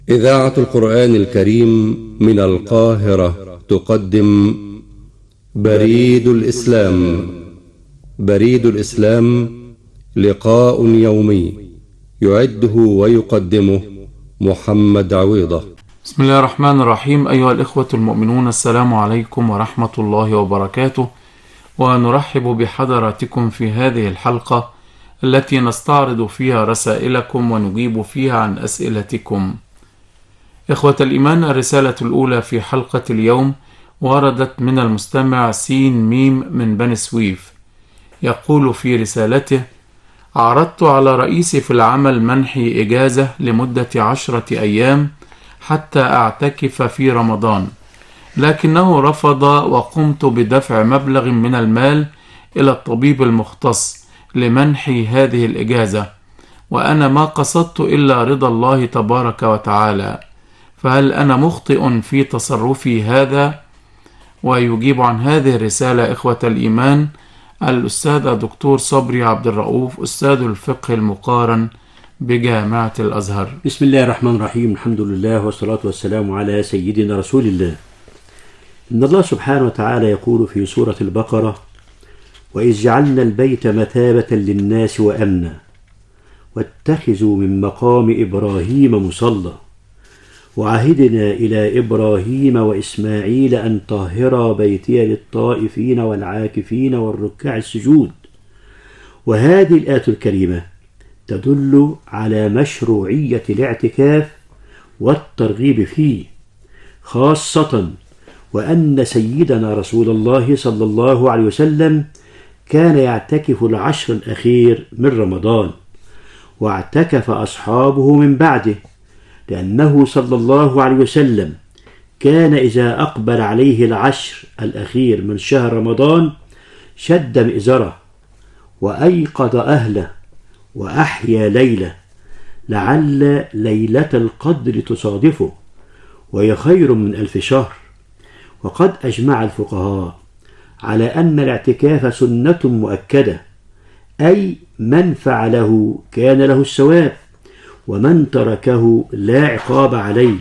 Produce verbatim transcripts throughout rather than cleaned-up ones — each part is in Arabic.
إذاعة القرآن الكريم من القاهرة تقدم بريد الإسلام. بريد الإسلام لقاء يومي يعده ويقدمه محمد عويضة. بسم الله الرحمن الرحيم. أيها الإخوة المؤمنون، السلام عليكم ورحمة الله وبركاته، ونرحب بحضراتكم في هذه الحلقة التي نستعرض فيها رسائلكم ونجيب فيها عن أسئلتكم. إخوة الإيمان، الرسالة الأولى في حلقة اليوم وردت من المستمع سين ميم من بني سويف. يقول في رسالته: عرضت على رئيسي في العمل منحي إجازة لمدة عشرة أيام حتى أعتكف في رمضان، لكنه رفض، وقمت بدفع مبلغ من المال إلى الطبيب المختص لمنحي هذه الإجازة، وأنا ما قصدت إلا رضا الله تبارك وتعالى، فهل أنا مخطئ في تصرفي هذا؟ ويجيب عن هذه الرسالة إخوة الإيمان الأستاذ الدكتور صبري عبد الرؤوف، أستاذ الفقه المقارن بجامعة الأزهر. بسم الله الرحمن الرحيم. الحمد لله والصلاة والسلام على سيدنا رسول الله. إن الله سبحانه وتعالى يقول في سورة البقرة: وإذ جعلنا البيت مثابة للناس وأمنا واتخذوا من مقام إبراهيم مصلى وعهدنا إلى إبراهيم وإسماعيل أن طهرا بيتي للطائفين والعاكفين والركع السجود. وهذه الآية الكريمة تدل على مشروعية الاعتكاف والترغيب فيه، خاصة وأن سيدنا رسول الله صلى الله عليه وسلم كان يعتكف العشر الأخير من رمضان، واعتكف أصحابه من بعده، لأنه صلى الله عليه وسلم كان إذا أقبل عليه العشر الأخير من شهر رمضان شد مئزره وأيقظ أهله وأحيا ليلة لعل ليلة القدر تصادفه، وهي خير من ألف شهر. وقد أجمع الفقهاء على أن الاعتكاف سنة مؤكدة، أي من فعله كان له الثواب، ومن تركه لا عقاب عليه.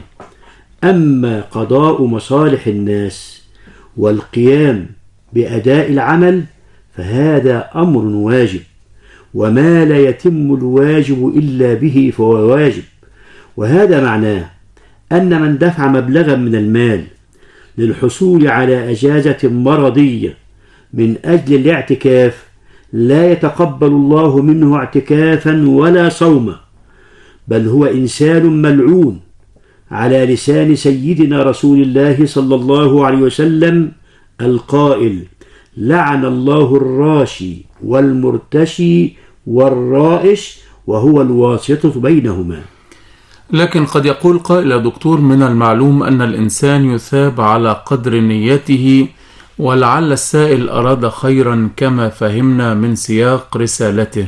أما قضاء مصالح الناس والقيام بأداء العمل فهذا أمر واجب، وما لا يتم الواجب إلا به فهو واجب. وهذا معناه أن من دفع مبلغا من المال للحصول على إجازة مرضية من أجل الاعتكاف لا يتقبل الله منه اعتكافا ولا صوما، بل هو إنسان ملعون، على لسان سيدنا رسول الله صلى الله عليه وسلم القائل: لعن الله الراشي والمرتشي والرائش، وهو الواسطة بينهما. لكن قد يقول قائل: يا دكتور، من المعلوم أن الإنسان يثاب على قدر نيته، ولعل السائل أراد خيرا كما فهمنا من سياق رسالته،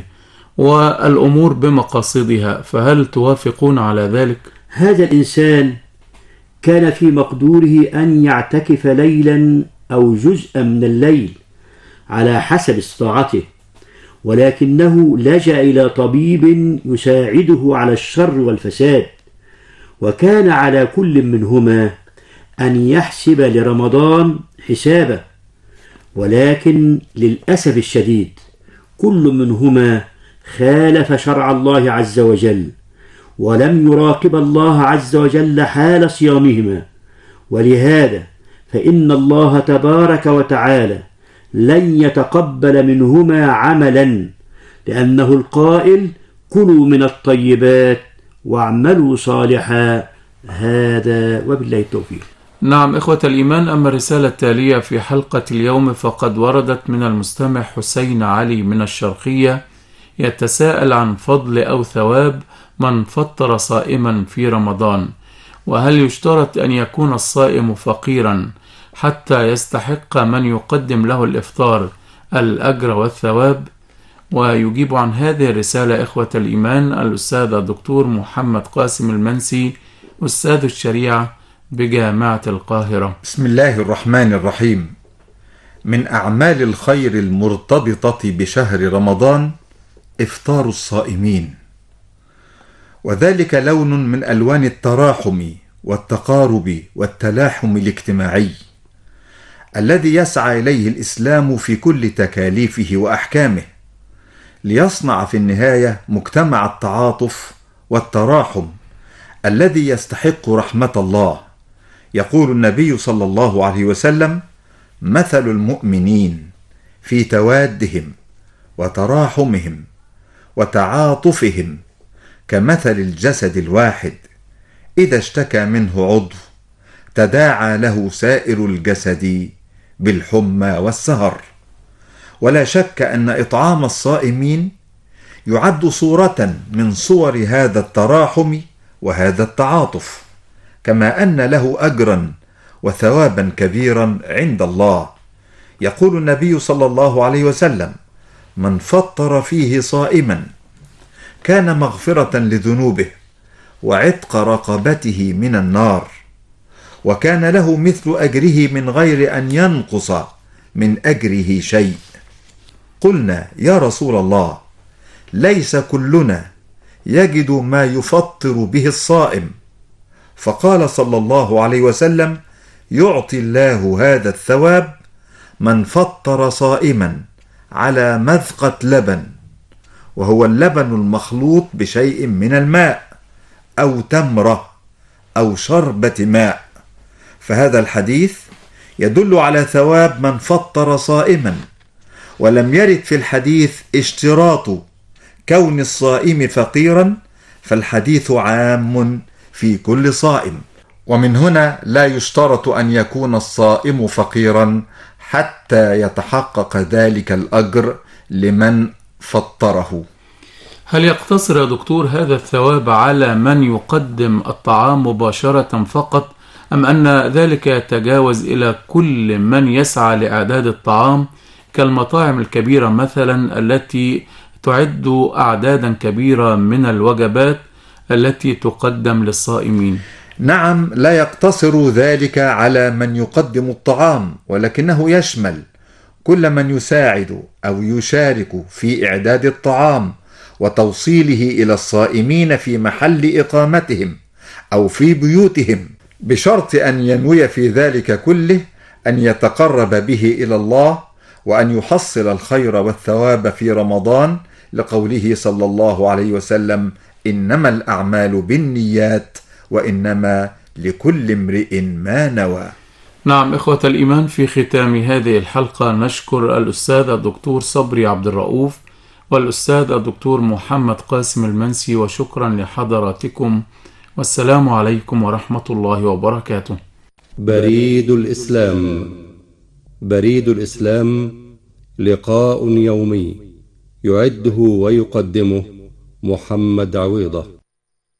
والأمور بمقاصدها، فهل توافقون على ذلك؟ هذا الإنسان كان في مقدوره أن يعتكف ليلا أو جزءا من الليل على حسب استطاعته، ولكنه لجأ إلى طبيب يساعده على الشر والفساد، وكان على كل منهما أن يحسب لرمضان حسابه، ولكن للأسف الشديد كل منهما خالف شرع الله عز وجل، ولم يراقب الله عز وجل حال صيامهما. ولهذا فإن الله تبارك وتعالى لن يتقبل منهما عملا، لأنه القائل: كلوا من الطيبات واعملوا صالحا. هذا وبالله التوفيق. نعم إخوة الإيمان، أما الرسالة التالية في حلقة اليوم فقد وردت من المستمع حسين علي من الشرقية، يتساءل عن فضل أو ثواب من فطر صائما في رمضان، وهل يشترط أن يكون الصائم فقيرا حتى يستحق من يقدم له الإفطار الأجر والثواب؟ ويجيب عن هذه الرسالة إخوة الإيمان الأستاذ الدكتور محمد قاسم المنسي، أستاذ الشريعة بجامعة القاهرة. بسم الله الرحمن الرحيم. من أعمال الخير المرتبطة بشهر رمضان إفطار الصائمين، وذلك لون من ألوان التراحم والتقارب والتلاحم الاجتماعي الذي يسعى إليه الإسلام في كل تكاليفه وأحكامه، ليصنع في النهاية مجتمع التعاطف والتراحم الذي يستحق رحمة الله. يقول النبي صلى الله عليه وسلم: مثل المؤمنين في توادهم وتراحمهم وتعاطفهم كمثل الجسد الواحد إذا اشتكى منه عضو تداعى له سائر الجسد بالحمى والسهر. ولا شك أن إطعام الصائمين يعد صورة من صور هذا التراحم وهذا التعاطف، كما أن له أجرا وثوابا كبيرا عند الله. يقول النبي صلى الله عليه وسلم: من فطر فيه صائما كان مغفرة لذنوبه وعتق رقبته من النار، وكان له مثل أجره من غير أن ينقص من أجره شيء. قلنا: يا رسول الله، ليس كلنا يجد ما يفطر به الصائم. فقال صلى الله عليه وسلم: يعطي الله هذا الثواب من فطر صائما على مذقة لبن، وهو اللبن المخلوط بشيء من الماء أو تمرة أو شربة ماء. فهذا الحديث يدل على ثواب من فطر صائما، ولم يرد في الحديث اشتراط كون الصائم فقيرا، فالحديث عام في كل صائم. ومن هنا لا يشترط أن يكون الصائم فقيرا حتى يتحقق ذلك الأجر لمن فطره. هل يقتصر يا دكتور هذا الثواب على من يقدم الطعام مباشرة فقط، أم أن ذلك يتجاوز إلى كل من يسعى لإعداد الطعام كالمطاعم الكبيرة مثلا التي تعد أعدادا كبيرة من الوجبات التي تقدم للصائمين؟ نعم، لا يقتصر ذلك على من يقدم الطعام، ولكنه يشمل كل من يساعد أو يشارك في إعداد الطعام وتوصيله إلى الصائمين في محل إقامتهم أو في بيوتهم، بشرط أن ينوي في ذلك كله أن يتقرب به إلى الله وأن يحصل الخير والثواب في رمضان، لقوله صلى الله عليه وسلم: إنما الأعمال بالنيات وإنما لكل امرئ ما نوى. نعم إخوة الإيمان، في ختام هذه الحلقة نشكر الأستاذ الدكتور صبري عبد الرؤوف والأستاذ الدكتور محمد قاسم المنسي، وشكرا لحضراتكم، والسلام عليكم ورحمة الله وبركاته. بريد الإسلام. بريد الإسلام لقاء يومي يعده ويقدمه محمد عويضة.